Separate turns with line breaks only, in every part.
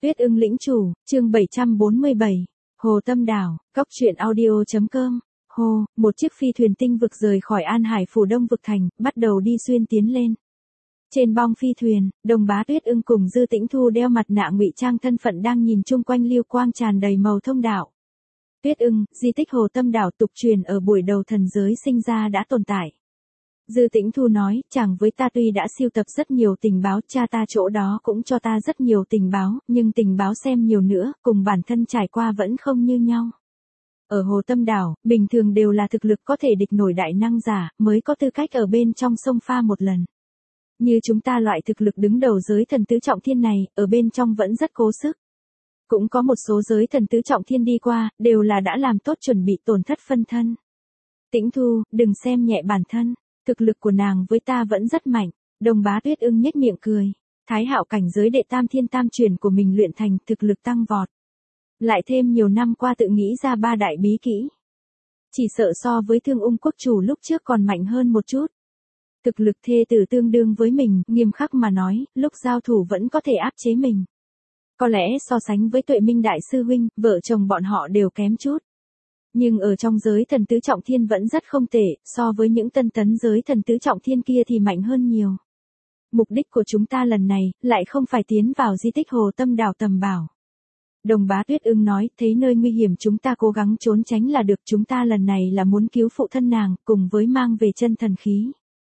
Tuyết ưng lĩnh chủ, chương 747. Hồ Tâm Đảo, cóc truyện audio.com. Hồ, một chiếc phi thuyền tinh vực rời khỏi An Hải phủ Đông vực thành, bắt đầu đi xuyên tiến lên. Trên bong phi thuyền, Đồng Bá Tuyết ưng cùng Dư Tĩnh Thu đeo mặt nạ ngụy trang thân phận đang nhìn chung quanh lưu quang tràn đầy màu thông đạo. Tuyết ưng, di tích Hồ Tâm Đảo tục truyền ở buổi đầu thần giới sinh ra đã tồn tại. Dư Tĩnh Thu nói, chàng với ta tuy đã siêu tập rất nhiều tình báo, cha ta chỗ đó cũng cho ta rất nhiều tình báo, nhưng tình báo xem nhiều nữa, cùng bản thân trải qua vẫn không như nhau. Ở Hồ Tâm Đảo, bình thường đều là thực lực có thể địch nổi đại năng giả, mới có tư cách ở bên trong sông pha một lần. Như chúng ta loại thực lực đứng đầu giới thần tứ trọng thiên này, ở bên trong vẫn rất cố sức. Cũng có một số giới thần tứ trọng thiên đi qua, đều là đã làm tốt chuẩn bị tổn thất phân thân. Tĩnh Thu, đừng xem nhẹ bản thân. Thực lực của nàng với ta vẫn rất mạnh. Đồng Bá Tuyết ưng nhếch miệng cười. Thái hạo cảnh giới đệ tam thiên tam truyền của mình luyện thành, thực lực tăng vọt. Lại thêm nhiều năm qua tự nghĩ ra ba đại bí kỹ. Chỉ sợ so với Thương Ung quốc chủ lúc trước còn mạnh hơn một chút. Thực lực thê tử tương đương với mình, nghiêm khắc mà nói, lúc giao thủ vẫn có thể áp chế mình. Có lẽ so sánh với Tuệ Minh đại sư huynh, vợ chồng bọn họ đều kém chút. Nhưng ở trong giới thần tứ trọng thiên vẫn rất không tệ, so với những tân tấn giới thần tứ trọng thiên kia thì mạnh hơn nhiều. Mục đích của chúng ta lần này, lại không phải tiến vào di tích Hồ Tâm Đảo tầm bảo. Đồng Bá Tuyết ưng nói, thấy nơi nguy hiểm chúng ta cố gắng trốn tránh là được, chúng ta lần này là muốn cứu phụ thân nàng, cùng với mang về chân thần khí.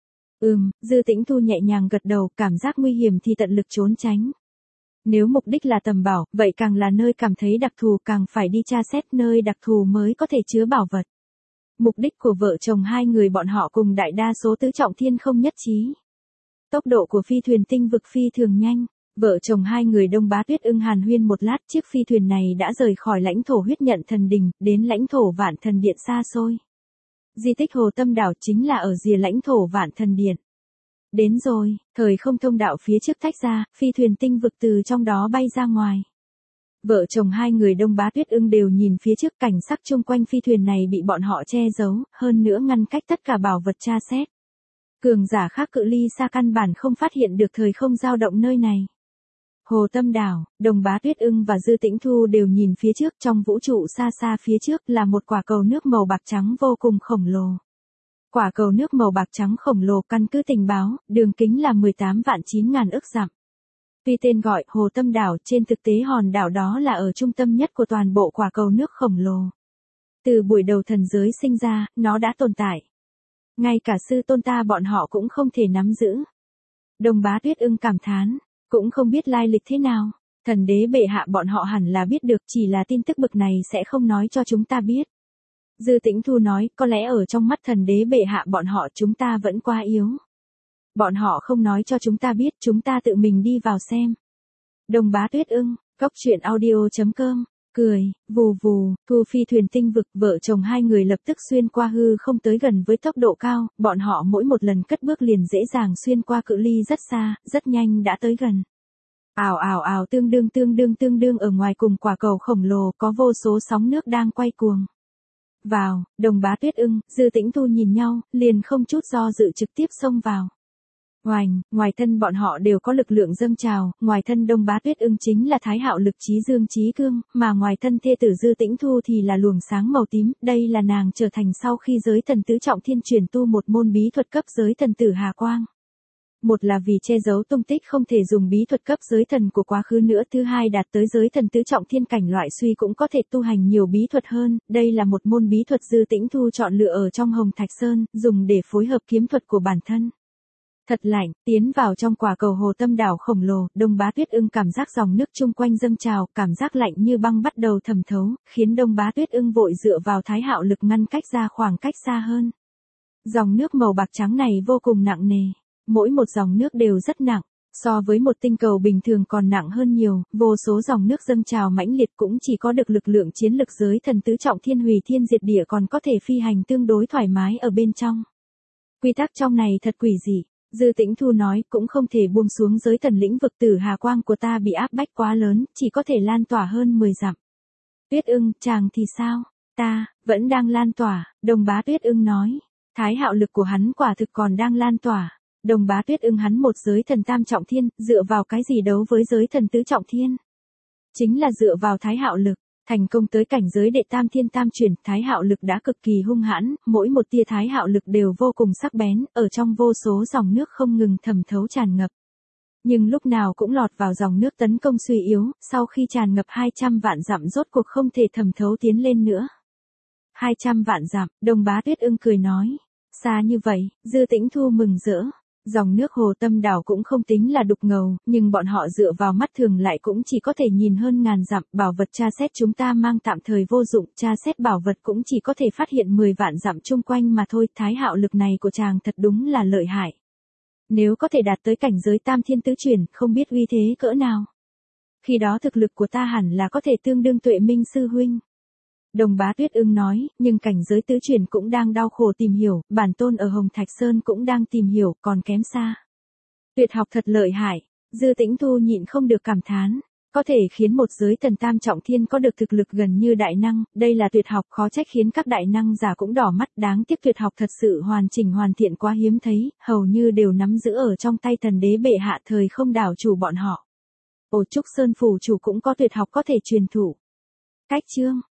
Dư Tĩnh Thu nhẹ nhàng gật đầu, cảm giác nguy hiểm thì tận lực trốn tránh. Nếu mục đích là tầm bảo, vậy càng là nơi cảm thấy đặc thù, càng phải đi tra xét nơi đặc thù mới có thể chứa bảo vật. Mục đích của vợ chồng hai người bọn họ cùng đại đa số tứ trọng thiên không nhất trí. Tốc độ của phi thuyền tinh vực phi thường nhanh. Vợ chồng hai người Đồng Bá Tuyết ưng hàn huyên một lát, chiếc phi thuyền này đã rời khỏi lãnh thổ huyết nhận thần đình, đến lãnh thổ Vạn Thần Điện xa xôi. Di tích Hồ Tâm Đảo chính là ở rìa lãnh thổ Vạn Thần Điện. Đến rồi, thời không thông đạo phía trước tách ra, phi thuyền tinh vực từ trong đó bay ra ngoài. Vợ chồng hai người Đồng Bá Tuyết ưng đều nhìn phía trước, cảnh sắc chung quanh phi thuyền này bị bọn họ che giấu, hơn nữa ngăn cách tất cả bảo vật tra xét. Cường giả khác cự ly xa căn bản không phát hiện được thời không dao động nơi này. Hồ Tâm Đảo, Đồng Bá Tuyết ưng và Dư Tĩnh Thu đều nhìn phía trước, trong vũ trụ xa xa phía trước là một quả cầu nước màu bạc trắng vô cùng khổng lồ. Quả cầu nước màu bạc trắng khổng lồ căn cứ tình báo, đường kính là 18.900.000 ức dặm. Tuy tên gọi Hồ Tâm Đảo, trên thực tế hòn đảo đó là ở trung tâm nhất của toàn bộ quả cầu nước khổng lồ. Từ buổi đầu thần giới sinh ra, nó đã tồn tại. Ngay cả sư tôn ta bọn họ cũng không thể nắm giữ. Đồng Bá Tuyết ưng cảm thán, cũng không biết lai lịch thế nào. Thần đế bệ hạ bọn họ hẳn là biết được, chỉ là tin tức bực này sẽ không nói cho chúng ta biết. Dư Tĩnh Thu nói, có lẽ ở trong mắt thần đế bệ hạ bọn họ chúng ta vẫn quá yếu. Bọn họ không nói cho chúng ta biết, chúng ta tự mình đi vào xem. Đồng Bá Tuyết ưng, cóc truyện audio.com, cười, vù vù, thu phi thuyền tinh vực, vợ chồng hai người lập tức xuyên qua hư không tới gần với tốc độ cao, bọn họ mỗi một lần cất bước liền dễ dàng xuyên qua cự ly rất xa, rất nhanh đã tới gần. Ào ào ào, tương đương ở ngoài cùng quả cầu khổng lồ có vô số sóng nước đang quay cuồng. Vào, Đồng Bá Tuyết ưng, Dư Tĩnh Thu nhìn nhau, liền không chút do dự trực tiếp xông vào. Oành, ngoài thân bọn họ đều có lực lượng dâng trào, ngoài thân Đồng Bá Tuyết ưng chính là thái hạo lực chí dương chí cương, mà ngoài thân thê tử Dư Tĩnh Thu thì là luồng sáng màu tím, đây là nàng trở thành sau khi giới thần tứ trọng thiên truyền tu một môn bí thuật cấp giới thần tử Hà Quang. Một là vì che giấu tung tích không thể dùng bí thuật cấp giới thần của quá khứ nữa, thứ hai đạt tới giới thần tứ trọng thiên cảnh loại suy cũng có thể tu hành nhiều bí thuật hơn, đây là một môn bí thuật Dư Tĩnh Thu chọn lựa ở trong Hồng Thạch Sơn, dùng để phối hợp kiếm thuật của bản thân. Thật lạnh, tiến vào trong quả cầu Hồ Tâm Đảo khổng lồ, Đồng Bá Tuyết ưng cảm giác dòng nước chung quanh dâng trào, cảm giác lạnh như băng bắt đầu thẩm thấu, khiến Đồng Bá Tuyết ưng vội dựa vào thái hạo lực ngăn cách ra khoảng cách xa hơn. Dòng nước màu bạc trắng này vô cùng nặng nề. Mỗi một dòng nước đều rất nặng, so với một tinh cầu bình thường còn nặng hơn nhiều, vô số dòng nước dâng trào mãnh liệt cũng chỉ có được lực lượng chiến lực giới thần tứ trọng thiên hủy thiên diệt địa, còn có thể phi hành tương đối thoải mái ở bên trong. Quy tắc trong này thật quỷ dị, Dư Tĩnh Thu nói, cũng không thể buông xuống, giới thần lĩnh vực tử Hà Quang của ta bị áp bách quá lớn, chỉ có thể lan tỏa hơn 10 dặm. Tuyết ưng, chàng thì sao? Ta, vẫn đang lan tỏa, Đồng Bá Tuyết ưng nói. Thái hạo lực của hắn quả thực còn đang lan tỏa. Đồng Bá Tuyết ưng hắn một giới thần tam trọng thiên, dựa vào cái gì đấu với giới thần tứ trọng thiên? Chính là dựa vào Thái Hạo lực, thành công tới cảnh giới đệ tam thiên tam chuyển, Thái Hạo lực đã cực kỳ hung hãn, mỗi một tia Thái Hạo lực đều vô cùng sắc bén, ở trong vô số dòng nước không ngừng thẩm thấu tràn ngập. Nhưng lúc nào cũng lọt vào dòng nước tấn công suy yếu, sau khi tràn ngập 200 vạn dặm rốt cuộc không thể thẩm thấu tiến lên nữa. 200 vạn dặm, Đồng Bá Tuyết Ưng cười nói. Xa như vậy, Dư Tĩnh Thu mừng rỡ. Dòng nước Hồ Tâm đảo cũng không tính là đục ngầu, nhưng bọn họ dựa vào mắt thường lại cũng chỉ có thể nhìn hơn ngàn dặm, bảo vật tra xét chúng ta mang tạm thời vô dụng, tra xét bảo vật cũng chỉ có thể phát hiện 10 vạn dặm chung quanh mà thôi, Thái Hạo lực này của chàng thật đúng là lợi hại. Nếu có thể đạt tới cảnh giới tam thiên tứ chuyển, không biết uy thế cỡ nào. Khi đó thực lực của ta hẳn là có thể tương đương Tuệ Minh sư huynh. Đồng Bá Tuyết Ưng nói, nhưng cảnh giới tứ chuyển cũng đang đau khổ tìm hiểu, bản tôn ở Hồng Thạch Sơn cũng đang tìm hiểu, còn kém xa. Tuyệt học thật lợi hại, Dư Tĩnh Thu nhịn không được cảm thán, có thể khiến một giới thần tam trọng thiên có được thực lực gần như đại năng, đây là tuyệt học khó trách khiến các đại năng giả cũng đỏ mắt, đáng tiếc tuyệt học thật sự hoàn chỉnh hoàn thiện quá hiếm thấy, hầu như đều nắm giữ ở trong tay thần đế bệ hạ thời không đảo chủ bọn họ. Ổ Trúc Sơn phủ chủ cũng có tuyệt học có thể truyền thụ. Cách chương